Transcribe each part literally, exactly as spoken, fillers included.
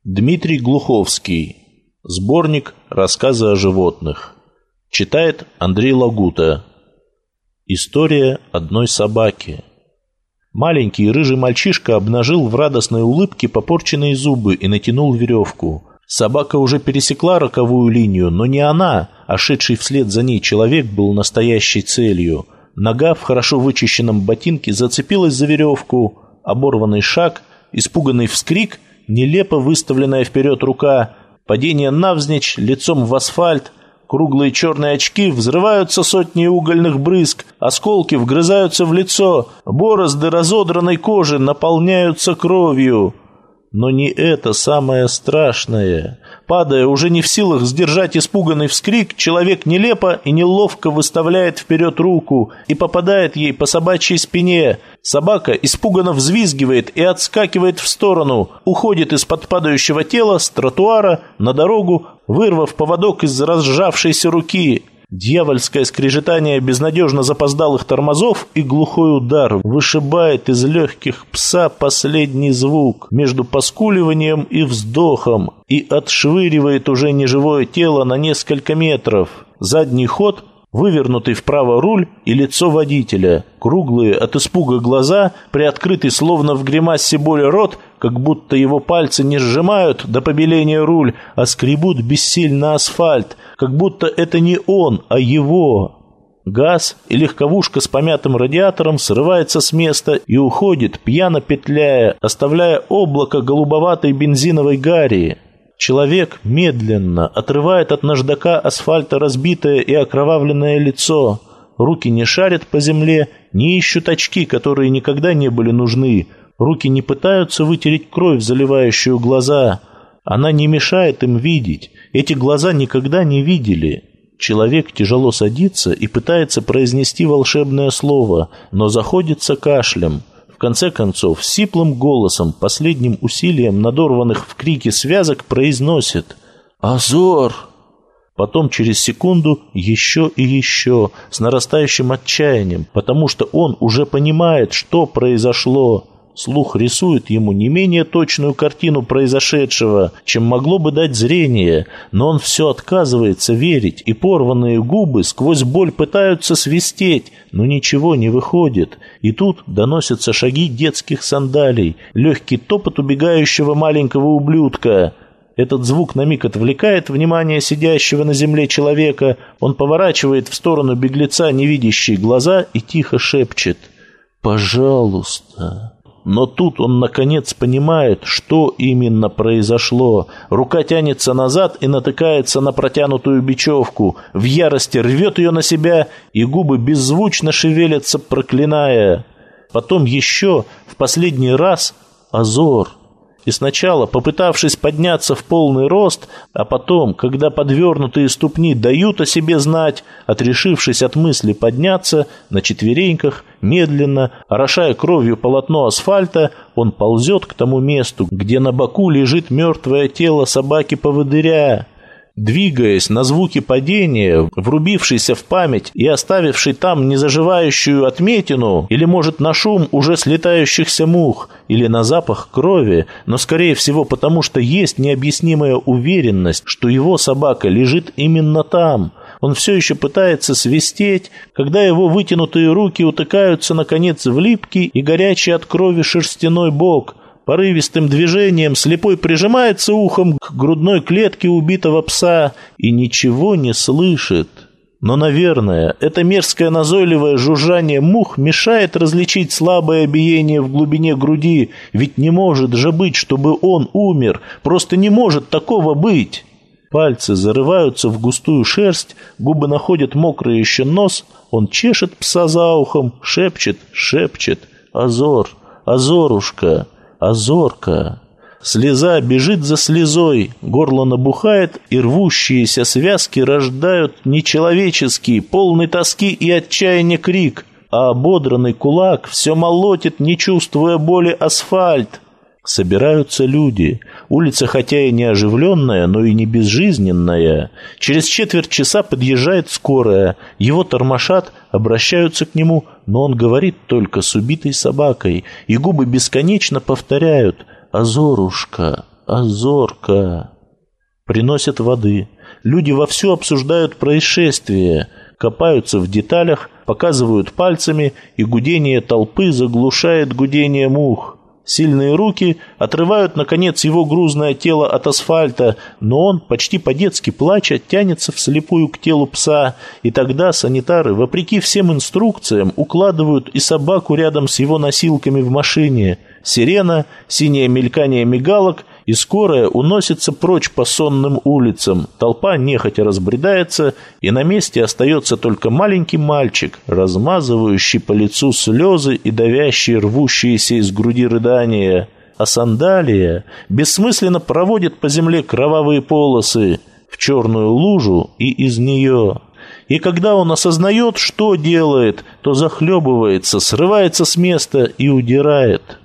Дмитрий Глуховский. Сборник «Рассказы о животных». Читает Андрей Лагута. История одной собаки. Маленький рыжий мальчишка обнажил в радостной улыбке попорченные зубы и натянул веревку. Собака уже пересекла роковую линию, но не она, а шедший вслед за ней человек был настоящей целью. Нога в хорошо вычищенном ботинке зацепилась за веревку. Оборванный шаг, испуганный вскрик, нелепо выставленная вперед рука, падение навзничь, лицом в асфальт, круглые черные очки, взрываются сотни угольных брызг, осколки вгрызаются в лицо, борозды разодранной кожи наполняются кровью. Но не это самое страшное. Падая, уже не в силах сдержать испуганный вскрик, человек нелепо и неловко выставляет вперед руку и попадает ей по собачьей спине. Собака испуганно взвизгивает и отскакивает в сторону, уходит из-под падающего тела с тротуара на дорогу, вырвав поводок из разжавшейся руки. Дьявольское скрежетание безнадежно запоздалых тормозов и глухой удар вышибает из легких пса последний звук между поскуливанием и вздохом и отшвыривает уже неживое тело на несколько метров. Задний ход, вывернутый вправо руль и лицо водителя, круглые от испуга глаза, приоткрытый словно в гримасе боли рот, как будто его пальцы не сжимают до побеления руль, а скребут бессильно асфальт, как будто это не он, а его. Газ и легковушка с помятым радиатором срывается с места и уходит, пьяно петляя, оставляя облако голубоватой бензиновой гари. Человек медленно отрывает от наждака асфальта разбитое и окровавленное лицо. Руки не шарят по земле, не ищут очки, которые никогда не были нужны. Руки не пытаются вытереть кровь, заливающую глаза. Она не мешает им видеть. Эти глаза никогда не видели. Человек тяжело садится и пытается произнести волшебное слово, но заходится кашлем. В конце концов, сиплым голосом, последним усилием надорванных в крике связок произносит «Азор!». Потом через секунду еще и еще, с нарастающим отчаянием, потому что он уже понимает, что произошло. Слух рисует ему не менее точную картину произошедшего, чем могло бы дать зрение, но он все отказывается верить, и порванные губы сквозь боль пытаются свистеть, но ничего не выходит. И тут доносятся шаги детских сандалий, легкий топот убегающего маленького ублюдка. Этот звук на миг отвлекает внимание сидящего на земле человека, он поворачивает в сторону беглеца невидящие глаза и тихо шепчет «Пожалуйста». Но тут он, наконец, понимает, что именно произошло. Рука тянется назад и натыкается на протянутую бечевку. В ярости рвет ее на себя, и губы беззвучно шевелятся, проклиная. Потом еще, в последний раз, Азор. И сначала, попытавшись подняться в полный рост, а потом, когда подвернутые ступни дают о себе знать, отрешившись от мысли подняться, на четвереньках, медленно, орошая кровью полотно асфальта, он ползет к тому месту, где на боку лежит мертвое тело собаки-поводыря. Двигаясь на звуки падения, врубившийся в память и оставивший там незаживающую отметину, или, может, на шум уже слетающихся мух, или на запах крови, но, скорее всего, потому что есть необъяснимая уверенность, что его собака лежит именно там. Он все еще пытается свистеть, когда его вытянутые руки утыкаются, наконец, в липкий и горячий от крови шерстяной бок. Порывистым движением слепой прижимается ухом к грудной клетке убитого пса и ничего не слышит. Но, наверное, это мерзкое назойливое жужжание мух мешает различить слабое биение в глубине груди, ведь не может же быть, чтобы он умер, просто не может такого быть. Пальцы зарываются в густую шерсть, губы находят мокрый еще нос, он чешет пса за ухом, шепчет, шепчет «Азор, Азорушка». Азорка. Слеза бежит за слезой, горло набухает, и рвущиеся связки рождают нечеловеческий, полный тоски и отчаяния крик, а ободранный кулак все молотит, не чувствуя боли, асфальт. Собираются люди. Улица хотя и не оживленная, но и не безжизненная. Через четверть часа подъезжает скорая. Его тормошат, обращаются к нему, но он говорит только с убитой собакой, и губы бесконечно повторяют «Азорушка, Азорка. Приносят воды. Люди вовсю обсуждают происшествие, копаются в деталях, показывают пальцами, и гудение толпы заглушает гудение мух. Сильные руки отрывают, наконец, его грузное тело от асфальта, но он, почти по-детски плача, тянется вслепую к телу пса, и тогда санитары, вопреки всем инструкциям, укладывают и собаку рядом с его носилками в машине. Сирена, синее мелькание мигалок, и скорая уносится прочь по сонным улицам. Толпа нехотя разбредается, и на месте остается только маленький мальчик, размазывающий по лицу слезы и давящий рвущиеся из груди рыдания. А сандалия бессмысленно проводит по земле кровавые полосы в черную лужу и из нее. И когда он осознает, что делает, то захлебывается, срывается с места и удирает.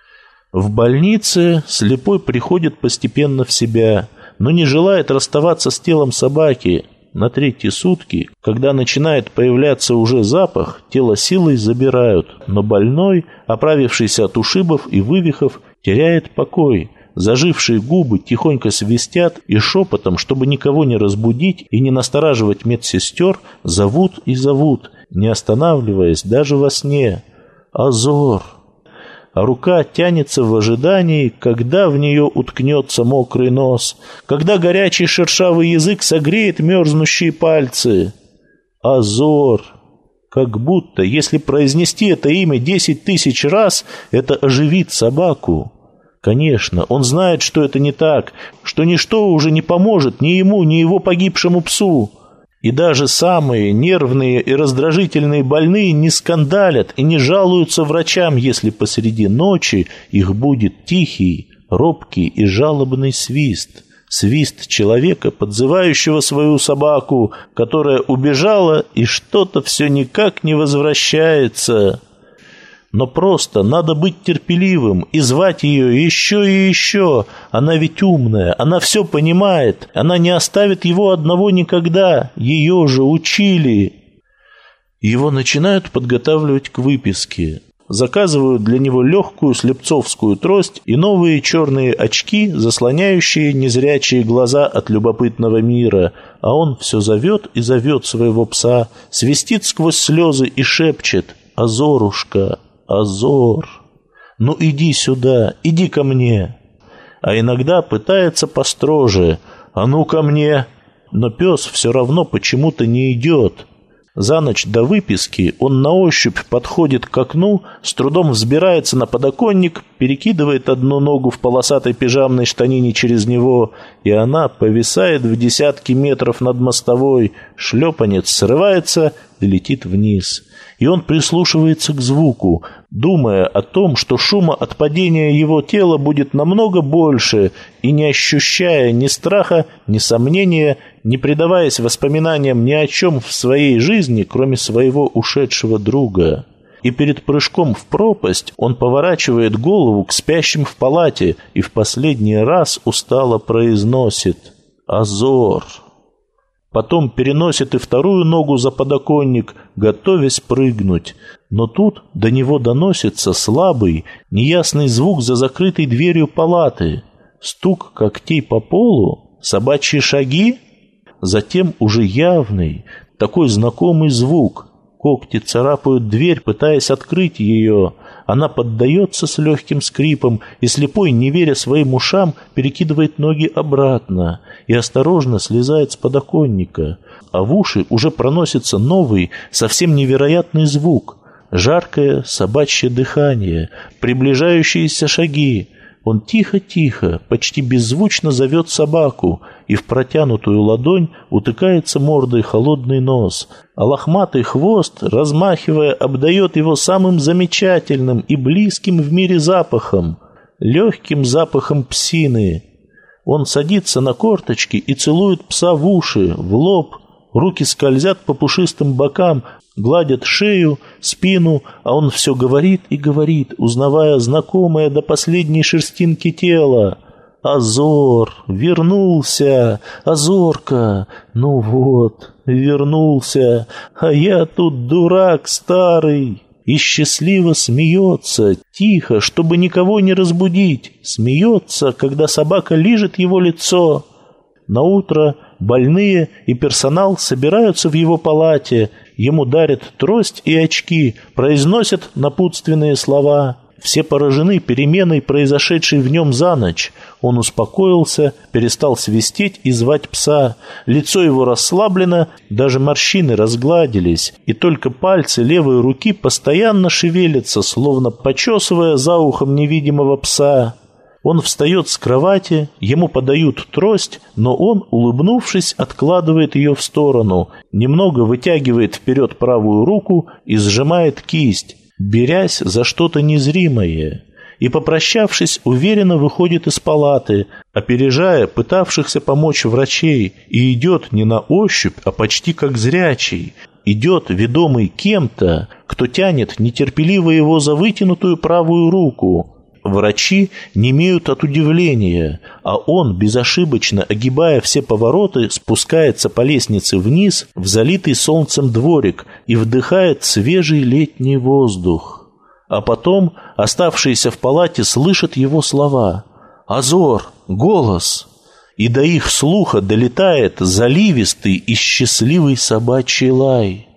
В больнице слепой приходит постепенно в себя, но не желает расставаться с телом собаки. На третьи сутки, когда начинает появляться уже запах, тело силой забирают, но больной, оправившийся от ушибов и вывихов, теряет покой. Зажившие губы тихонько свистят и шепотом, чтобы никого не разбудить и не настораживать медсестер, зовут и зовут, не останавливаясь даже во сне. «Азор!» А рука тянется в ожидании, когда в нее уткнется мокрый нос, когда горячий шершавый язык согреет мерзнущие пальцы. Азор! Как будто, если произнести это имя десять тысяч раз, это оживит собаку. Конечно, он знает, что это не так, что ничто уже не поможет ни ему, ни его погибшему псу. И даже самые нервные и раздражительные больные не скандалят и не жалуются врачам, если посреди ночи их будет тихий, робкий и жалобный свист. Свист человека, подзывающего свою собаку, которая убежала и что-то все никак не возвращается. Но просто надо быть терпеливым и звать ее еще и еще. Она ведь умная, она все понимает, она не оставит его одного никогда, ее же учили. Его начинают подготавливать к выписке. Заказывают для него легкую слепцовскую трость и новые черные очки, заслоняющие незрячие глаза от любопытного мира. А он все зовет и зовет своего пса, свистит сквозь слезы и шепчет: «Азорушка! Азор, ну иди сюда, иди ко мне». А иногда пытается построже: «А ну ко мне». Но пес все равно почему-то не идет. За ночь до выписки он на ощупь подходит к окну, с трудом взбирается на подоконник, перекидывает одну ногу в полосатой пижамной штанине через него, и она повисает в десятки метров над мостовой, шлепанец срывается и летит вниз. И он прислушивается к звуку, думая о том, что шума от падения его тела будет намного больше, и не ощущая ни страха, ни сомнения, не предаваясь воспоминаниям ни о чем в своей жизни, кроме своего ушедшего друга. И перед прыжком в пропасть он поворачивает голову к спящим в палате и в последний раз устало произносит: «Азор». Потом переносит и вторую ногу за подоконник, готовясь прыгнуть. Но тут до него доносится слабый, неясный звук за закрытой дверью палаты. Стук когтей по полу, собачьи шаги, затем уже явный, такой знакомый звук. Когти царапают дверь, пытаясь открыть ее. Она поддается с легким скрипом, и слепой, не веря своим ушам, перекидывает ноги обратно и осторожно слезает с подоконника. А в уши уже проносится новый, совсем невероятный звук. Жаркое собачье дыхание, приближающиеся шаги. Он тихо-тихо, почти беззвучно зовет собаку, и в протянутую ладонь утыкается мордой холодный нос, а лохматый хвост, размахивая, обдает его самым замечательным и близким в мире запахом, легким запахом псины. Он садится на корточки и целует пса в уши, в лоб, руки скользят по пушистым бокам, гладят шею, спину, а он все говорит и говорит, узнавая знакомое до последней шерстинки тело. «Азор! Вернулся! Азорка! Ну вот, вернулся! А я тут дурак старый!» и счастливо смеется, тихо, чтобы никого не разбудить, смеется, когда собака лижет его лицо. Наутро больные и персонал собираются в его палате, ему дарят трость и очки, произносят напутственные слова. Все поражены переменой, произошедшей в нем за ночь. Он успокоился, перестал свистеть и звать пса. Лицо его расслаблено, даже морщины разгладились, и только пальцы левой руки постоянно шевелятся, словно почесывая за ухом невидимого пса. Он встает с кровати, ему подают трость, но он, улыбнувшись, откладывает ее в сторону, немного вытягивает вперед правую руку и сжимает кисть, берясь за что-то незримое, и, попрощавшись, уверенно выходит из палаты, опережая пытавшихся помочь врачей, и идет не на ощупь, а почти как зрячий, идет, ведомый кем-то, кто тянет нетерпеливо его за вытянутую правую руку. Врачи немеют от удивления, а он, безошибочно огибая все повороты, спускается по лестнице вниз в залитый солнцем дворик и вдыхает свежий летний воздух. А потом оставшиеся в палате слышат его слова. «Азор! Голос!» И до их слуха долетает заливистый и счастливый собачий лай.